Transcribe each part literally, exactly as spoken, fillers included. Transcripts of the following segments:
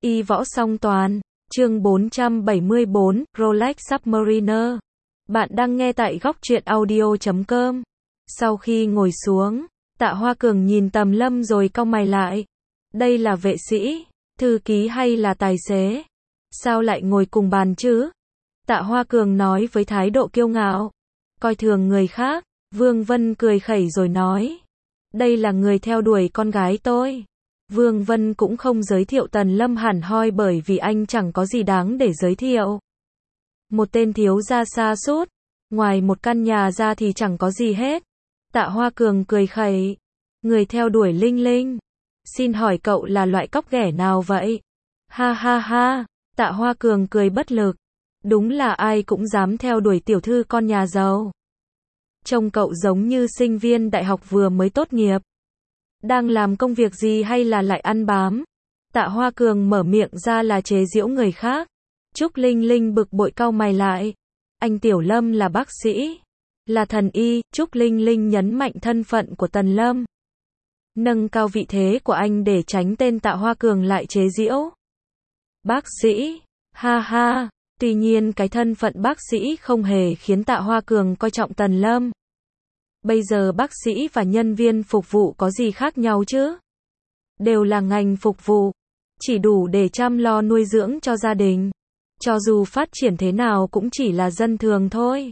Y võ song toàn, chương bốn trăm bảy mươi bốn, Rolex Submariner. Bạn đang nghe tại góc truyện audio chấm com. Sau khi ngồi xuống, Tạ Hoa Cường nhìn Tầm Lâm rồi cau mày lại. Đây là vệ sĩ, thư ký hay là tài xế? Sao lại ngồi cùng bàn chứ? Tạ Hoa Cường nói với thái độ kiêu ngạo. Coi thường người khác, Vương Vân cười khẩy rồi nói. Đây là người theo đuổi con gái tôi. Vương Vân cũng không giới thiệu Tần Lâm hẳn hoi bởi vì anh chẳng có gì đáng để giới thiệu. Một tên thiếu gia sa sút, ngoài một căn nhà ra thì chẳng có gì hết. Tạ Hoa Cường cười khẩy. Người theo đuổi Linh Linh. Xin hỏi cậu là loại cóc ghẻ nào vậy? Ha ha ha, Tạ Hoa Cường cười bất lực. Đúng là ai cũng dám theo đuổi tiểu thư con nhà giàu. Trông cậu giống như sinh viên đại học vừa mới tốt nghiệp. Đang làm công việc gì hay là lại ăn bám? Tạ Hoa Cường mở miệng ra là chế giễu người khác. Trúc Linh Linh bực bội cau mày lại. Anh Tiểu Lâm là bác sĩ, là thần y. Trúc Linh Linh nhấn mạnh thân phận của Tần Lâm, nâng cao vị thế của anh để tránh tên Tạ Hoa Cường lại chế giễu. Bác sĩ, ha ha. Tuy nhiên cái thân phận bác sĩ không hề khiến Tạ Hoa Cường coi trọng Tần Lâm. Bây giờ bác sĩ và nhân viên phục vụ có gì khác nhau chứ? Đều là ngành phục vụ, chỉ đủ để chăm lo nuôi dưỡng cho gia đình. Cho dù phát triển thế nào cũng chỉ là dân thường thôi.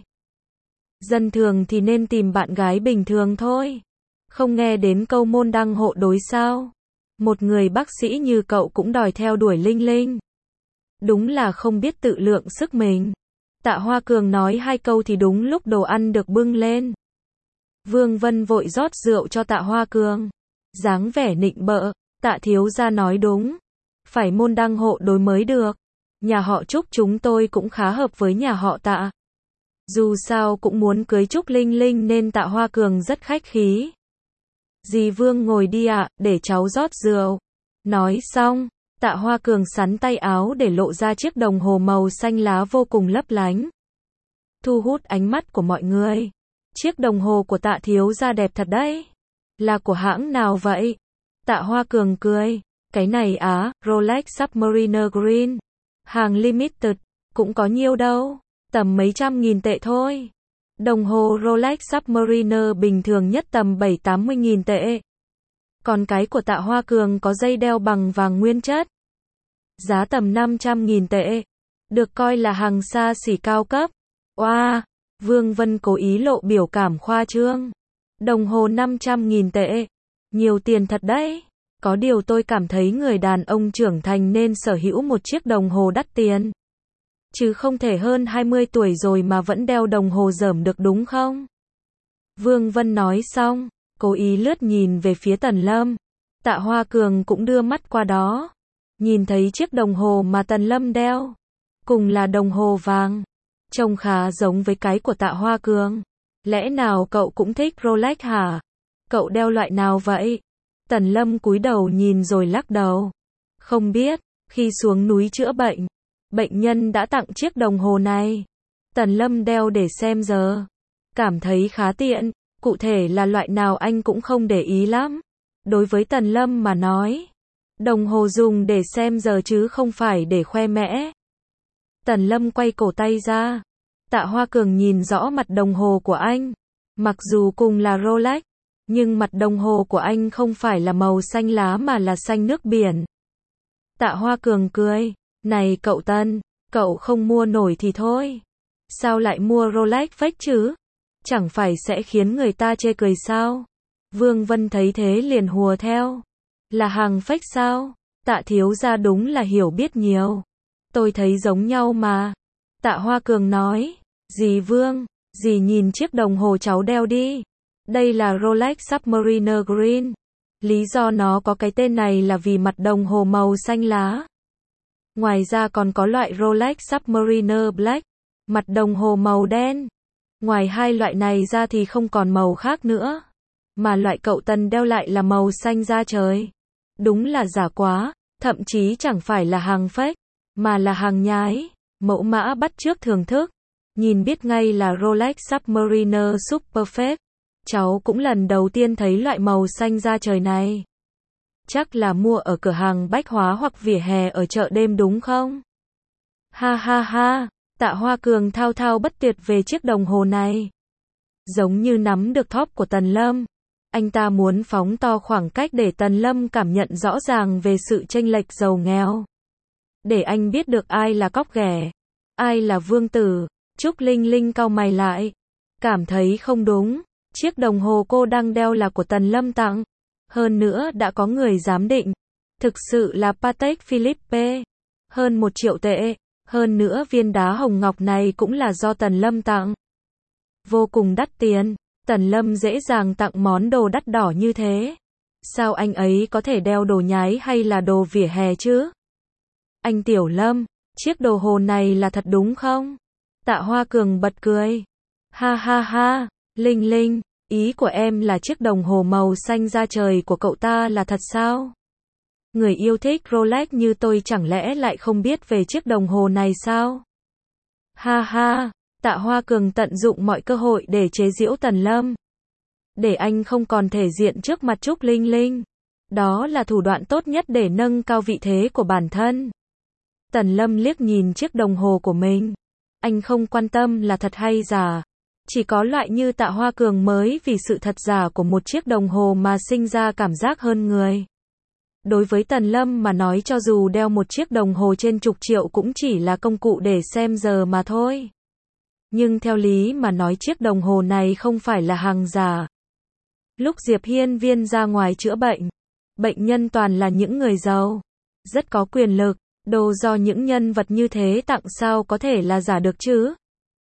Dân thường thì nên tìm bạn gái bình thường thôi. Không nghe đến câu môn đăng hộ đối sao? Một người bác sĩ như cậu cũng đòi theo đuổi Linh Linh. Đúng là không biết tự lượng sức mình. Tạ Hoa Cường nói hai câu thì đúng lúc đồ ăn được bưng lên. Vương Vân vội rót rượu cho Tạ Hoa Cường. Dáng vẻ nịnh bợ, Tạ thiếu gia nói đúng. Phải môn đăng hộ đối mới được. Nhà họ Trúc chúng tôi cũng khá hợp với nhà họ Tạ. Dù sao cũng muốn cưới Trúc Linh Linh nên Tạ Hoa Cường rất khách khí. Dì Vương ngồi đi ạ, để cháu rót rượu. Nói xong, Tạ Hoa Cường xắn tay áo để lộ ra chiếc đồng hồ màu xanh lá vô cùng lấp lánh, thu hút ánh mắt của mọi người. Chiếc đồng hồ của Tạ thiếu gia đẹp thật đấy. Là của hãng nào vậy? Tạ Hoa Cường cười. Cái này á, Rolex Submariner Green. Hàng limited, cũng có nhiêu đâu, tầm mấy trăm nghìn tệ thôi. Đồng hồ Rolex Submariner bình thường nhất tầm bảy tám mươi nghìn tệ. Còn cái của Tạ Hoa Cường có dây đeo bằng vàng nguyên chất, giá tầm năm trăm nghìn tệ. Được coi là hàng xa xỉ cao cấp. Oa, wow, Vương Vân cố ý lộ biểu cảm khoa trương. Đồng hồ năm trăm nghìn tệ. Nhiều tiền thật đấy. Có điều tôi cảm thấy người đàn ông trưởng thành nên sở hữu một chiếc đồng hồ đắt tiền. Chứ không thể hơn hai mươi tuổi rồi mà vẫn đeo đồng hồ dởm được đúng không? Vương Vân nói xong, cố ý lướt nhìn về phía Tần Lâm. Tạ Hoa Cường cũng đưa mắt qua đó. Nhìn thấy chiếc đồng hồ mà Tần Lâm đeo, cùng là đồng hồ vàng, trông khá giống với cái của Tạ Hoa Cường. Lẽ nào cậu cũng thích Rolex hả? Cậu đeo loại nào vậy? Tần Lâm cúi đầu nhìn rồi lắc đầu. Không biết, khi xuống núi chữa bệnh, bệnh nhân đã tặng chiếc đồng hồ này. Tần Lâm đeo để xem giờ. Cảm thấy khá tiện, cụ thể là loại nào anh cũng không để ý lắm. Đối với Tần Lâm mà nói, đồng hồ dùng để xem giờ chứ không phải để khoe mẽ. Tần Lâm quay cổ tay ra. Tạ Hoa Cường nhìn rõ mặt đồng hồ của anh. Mặc dù cùng là Rolex, nhưng mặt đồng hồ của anh không phải là màu xanh lá mà là xanh nước biển. Tạ Hoa Cường cười. Này cậu Tân, cậu không mua nổi thì thôi. Sao lại mua Rolex fake chứ? Chẳng phải sẽ khiến người ta chê cười sao? Vương Vân thấy thế liền hùa theo. Là hàng fake sao? Tạ thiếu gia đúng là hiểu biết nhiều. Tôi thấy giống nhau mà. Tạ Hoa Cường nói. Dì Vương, dì nhìn chiếc đồng hồ cháu đeo đi. Đây là Rolex Submariner Green. Lý do nó có cái tên này là vì mặt đồng hồ màu xanh lá. Ngoài ra còn có loại Rolex Submariner Black, mặt đồng hồ màu đen. Ngoài hai loại này ra thì không còn màu khác nữa. Mà loại cậu Tần đeo lại là màu xanh da trời. Đúng là giả quá, thậm chí chẳng phải là hàng fake, mà là hàng nhái, mẫu mã bắt chước thưởng thức. Nhìn biết ngay là Rolex Submariner Super Fake. Cháu cũng lần đầu tiên thấy loại màu xanh da trời này. Chắc là mua ở cửa hàng bách hóa hoặc vỉa hè ở chợ đêm đúng không? Ha ha ha, Tạ Hoa Cường thao thao bất tuyệt về chiếc đồng hồ này. Giống như nắm được thóp của Tần Lâm. Anh ta muốn phóng to khoảng cách để Tần Lâm cảm nhận rõ ràng về sự chênh lệch giàu nghèo. Để anh biết được ai là cóc ghẻ, ai là vương tử. Trúc Linh Linh cau mày lại. Cảm thấy không đúng. Chiếc đồng hồ cô đang đeo là của Tần Lâm tặng. Hơn nữa đã có người giám định. Thực sự là Patek Philippe. Hơn một triệu tệ. Hơn nữa viên đá hồng ngọc này cũng là do Tần Lâm tặng. Vô cùng đắt tiền. Tần Lâm dễ dàng tặng món đồ đắt đỏ như thế. Sao anh ấy có thể đeo đồ nhái hay là đồ vỉa hè chứ? Anh Tiểu Lâm, chiếc đồng hồ này là thật đúng không? Tạ Hoa Cường bật cười. Ha ha ha, Linh Linh, ý của em là chiếc đồng hồ màu xanh da trời của cậu ta là thật sao? Người yêu thích Rolex như tôi chẳng lẽ lại không biết về chiếc đồng hồ này sao? Ha ha, Tạ Hoa Cường tận dụng mọi cơ hội để chế giễu Tần Lâm. Để anh không còn thể diện trước mặt Trúc Linh Linh. Đó là thủ đoạn tốt nhất để nâng cao vị thế của bản thân. Tần Lâm liếc nhìn chiếc đồng hồ của mình. Anh không quan tâm là thật hay giả. Chỉ có loại như Tạ Hoa Cường mới vì sự thật giả của một chiếc đồng hồ mà sinh ra cảm giác hơn người. Đối với Tần Lâm mà nói cho dù đeo một chiếc đồng hồ trên chục triệu cũng chỉ là công cụ để xem giờ mà thôi. Nhưng theo lý mà nói chiếc đồng hồ này không phải là hàng giả. Lúc Diệp Hiên Viên ra ngoài chữa bệnh, bệnh nhân toàn là những người giàu, rất có quyền lực, đồ do những nhân vật như thế tặng sao có thể là giả được chứ?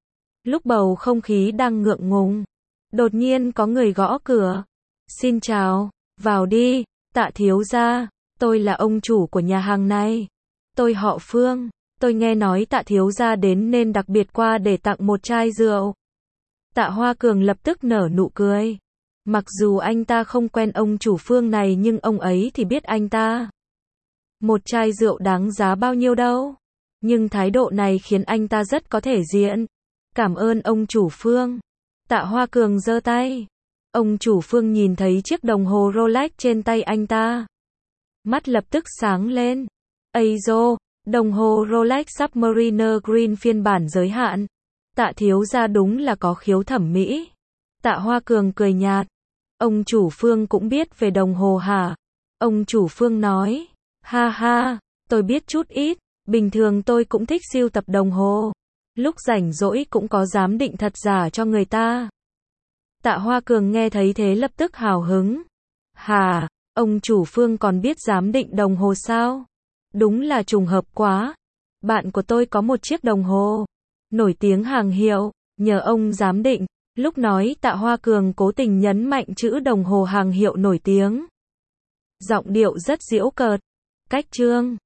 Lúc bầu không khí đang ngượng ngùng, đột nhiên có người gõ cửa. Xin chào, vào đi, Tạ thiếu gia, tôi là ông chủ của nhà hàng này. Tôi họ Phương, tôi nghe nói Tạ thiếu gia đến nên đặc biệt qua để tặng một chai rượu. Tạ Hoa Cường lập tức nở nụ cười. Mặc dù anh ta không quen ông chủ Phương này nhưng ông ấy thì biết anh ta. Một chai rượu đáng giá bao nhiêu đâu. Nhưng thái độ này khiến anh ta rất có thể diện. Cảm ơn ông chủ Phương. Tạ Hoa Cường giơ tay. Ông chủ Phương nhìn thấy chiếc đồng hồ Rolex trên tay anh ta. Mắt lập tức sáng lên. Ây dô, đồng hồ Rolex Submariner Green phiên bản giới hạn. Tạ thiếu gia đúng là có khiếu thẩm mỹ. Tạ Hoa Cường cười nhạt. Ông chủ Phương cũng biết về đồng hồ hả? Ông chủ Phương nói. Ha ha, tôi biết chút ít. Bình thường tôi cũng thích sưu tập đồng hồ. Lúc rảnh rỗi cũng có giám định thật giả cho người ta. Tạ Hoa Cường nghe thấy thế lập tức hào hứng. Hà, ông chủ Phương còn biết giám định đồng hồ sao? Đúng là trùng hợp quá. Bạn của tôi có một chiếc đồng hồ nổi tiếng hàng hiệu, nhờ ông giám định. Lúc nói Tạ Hoa Cường cố tình nhấn mạnh chữ đồng hồ hàng hiệu nổi tiếng. Giọng điệu rất giễu cợt. Cách chương